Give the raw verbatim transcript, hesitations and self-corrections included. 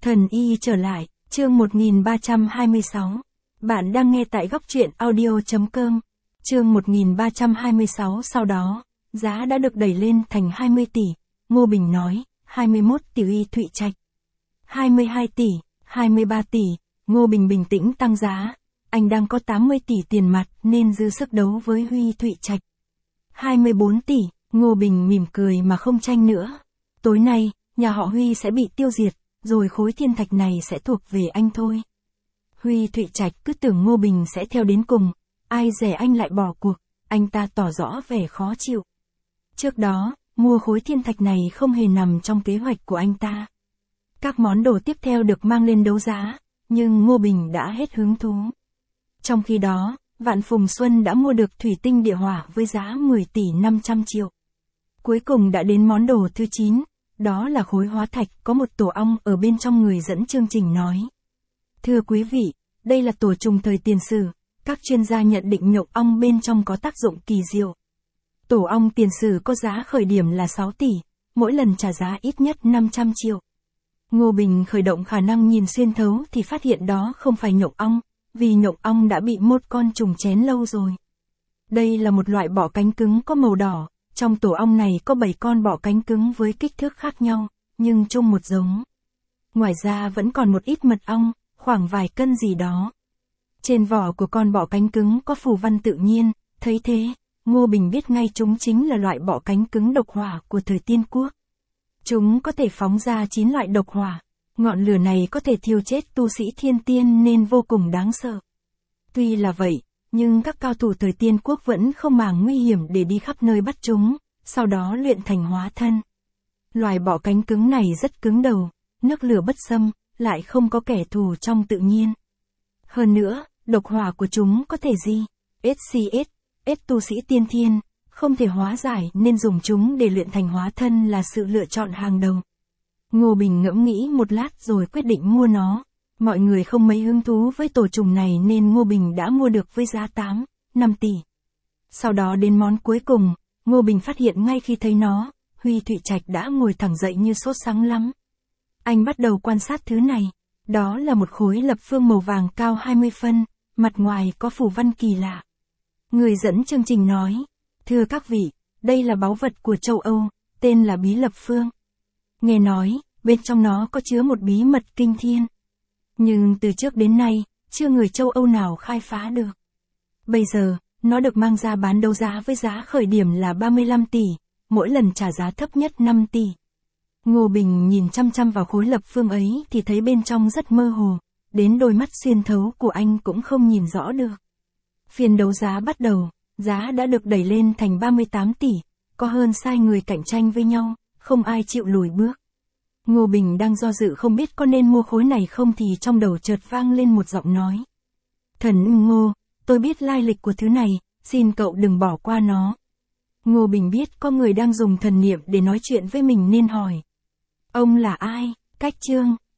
Thần y trở lại, chương một nghìn ba trăm hai mươi sáu. Bạn đang nghe tại góc truyện audio chấm com. Chương một nghìn ba trăm hai mươi sáu sau đó, giá đã được đẩy lên thành hai mươi tỷ. Ngô Bình nói, hai mươi mốt tỷ Huy Thụy Trạch. hai mươi hai tỷ, hai mươi ba tỷ, Ngô Bình bình tĩnh tăng giá. Anh đang có tám mươi tỷ tiền mặt nên dư sức đấu với Huy Thụy Trạch. hai mươi bốn tỷ, Ngô Bình mỉm cười mà không tranh nữa. Tối nay, nhà họ Huy sẽ bị tiêu diệt, rồi khối thiên thạch này sẽ thuộc về anh thôi. Huy Thụy Trạch cứ tưởng Ngô Bình sẽ theo đến cùng, ai dè anh lại bỏ cuộc, anh ta tỏ rõ vẻ khó chịu. Trước đó, mua khối thiên thạch này không hề nằm trong kế hoạch của anh ta. Các món đồ tiếp theo được mang lên đấu giá, nhưng Ngô Bình đã hết hứng thú. Trong khi đó, Vạn Phùng Xuân đã mua được thủy tinh địa hỏa với giá mười tỷ năm trăm triệu. Cuối cùng đã đến món đồ thứ chín, đó là khối hóa thạch có một tổ ong ở bên trong. Người dẫn chương trình nói. Thưa quý vị, đây là tổ trùng thời tiền sử, các chuyên gia nhận định nhộng ong bên trong có tác dụng kỳ diệu. Tổ ong tiền sử có giá khởi điểm là sáu tỷ, mỗi lần trả giá ít nhất năm trăm triệu. Ngô Bình khởi động khả năng nhìn xuyên thấu thì phát hiện đó không phải nhộng ong, vì nhộng ong đã bị một con trùng chén lâu rồi. Đây là một loại bọ cánh cứng có màu đỏ, trong tổ ong này có bảy con bọ cánh cứng với kích thước khác nhau, nhưng chung một giống. Ngoài ra vẫn còn một ít mật ong, khoảng vài cân gì đó. Trên vỏ của con bọ cánh cứng có phù văn tự nhiên, thấy thế, Ngô Bình biết ngay chúng chính là loại bọ cánh cứng độc hỏa của thời Tiên Quốc. Chúng có thể phóng ra chín loại độc hỏa, ngọn lửa này có thể thiêu chết tu sĩ thiên tiên nên vô cùng đáng sợ. Tuy là vậy, nhưng các cao thủ thời Tiên Quốc vẫn không màng nguy hiểm để đi khắp nơi bắt chúng, sau đó luyện thành hóa thân. Loài bọ cánh cứng này rất cứng đầu, nước lửa bất xâm, lại không có kẻ thù trong tự nhiên. Hơn nữa, độc hỏa của chúng có thể gì? ét xê ét, ét tu sĩ tiên thiên, không thể hóa giải nên dùng chúng để luyện thành hóa thân là sự lựa chọn hàng đầu. Ngô Bình ngẫm nghĩ một lát rồi quyết định mua nó. Mọi người không mấy hứng thú với tổ trùng này nên Ngô Bình đã mua được với giá tám, năm tỷ. Sau đó đến món cuối cùng, Ngô Bình phát hiện ngay khi thấy nó, Huy Thụy Trạch đã ngồi thẳng dậy như sốt sắng lắm. Anh bắt đầu quan sát thứ này. Đó là một khối lập phương màu vàng cao hai mươi phân, mặt ngoài có phù văn kỳ lạ. Người dẫn chương trình nói, thưa các vị, đây là báu vật của châu Âu, tên là bí lập phương. Nghe nói, bên trong nó có chứa một bí mật kinh thiên. Nhưng từ trước đến nay, chưa người châu Âu nào khai phá được. Bây giờ, nó được mang ra bán đấu giá với giá khởi điểm là ba mươi lăm tỷ, mỗi lần trả giá thấp nhất năm tỷ. Ngô Bình nhìn chăm chăm vào khối lập phương ấy thì thấy bên trong rất mơ hồ, đến đôi mắt xuyên thấu của anh cũng không nhìn rõ được. Phiên đấu giá bắt đầu, giá đã được đẩy lên thành ba mươi tám tỷ, có hơn sai người cạnh tranh với nhau, không ai chịu lùi bước. Ngô Bình đang do dự không biết có nên mua khối này không thì trong đầu chợt vang lên một giọng nói. Thần Ngô, tôi biết lai lịch của thứ này, xin cậu đừng bỏ qua nó. Ngô Bình biết có người đang dùng thần niệm để nói chuyện với mình nên hỏi. Ông là ai? Cách chương.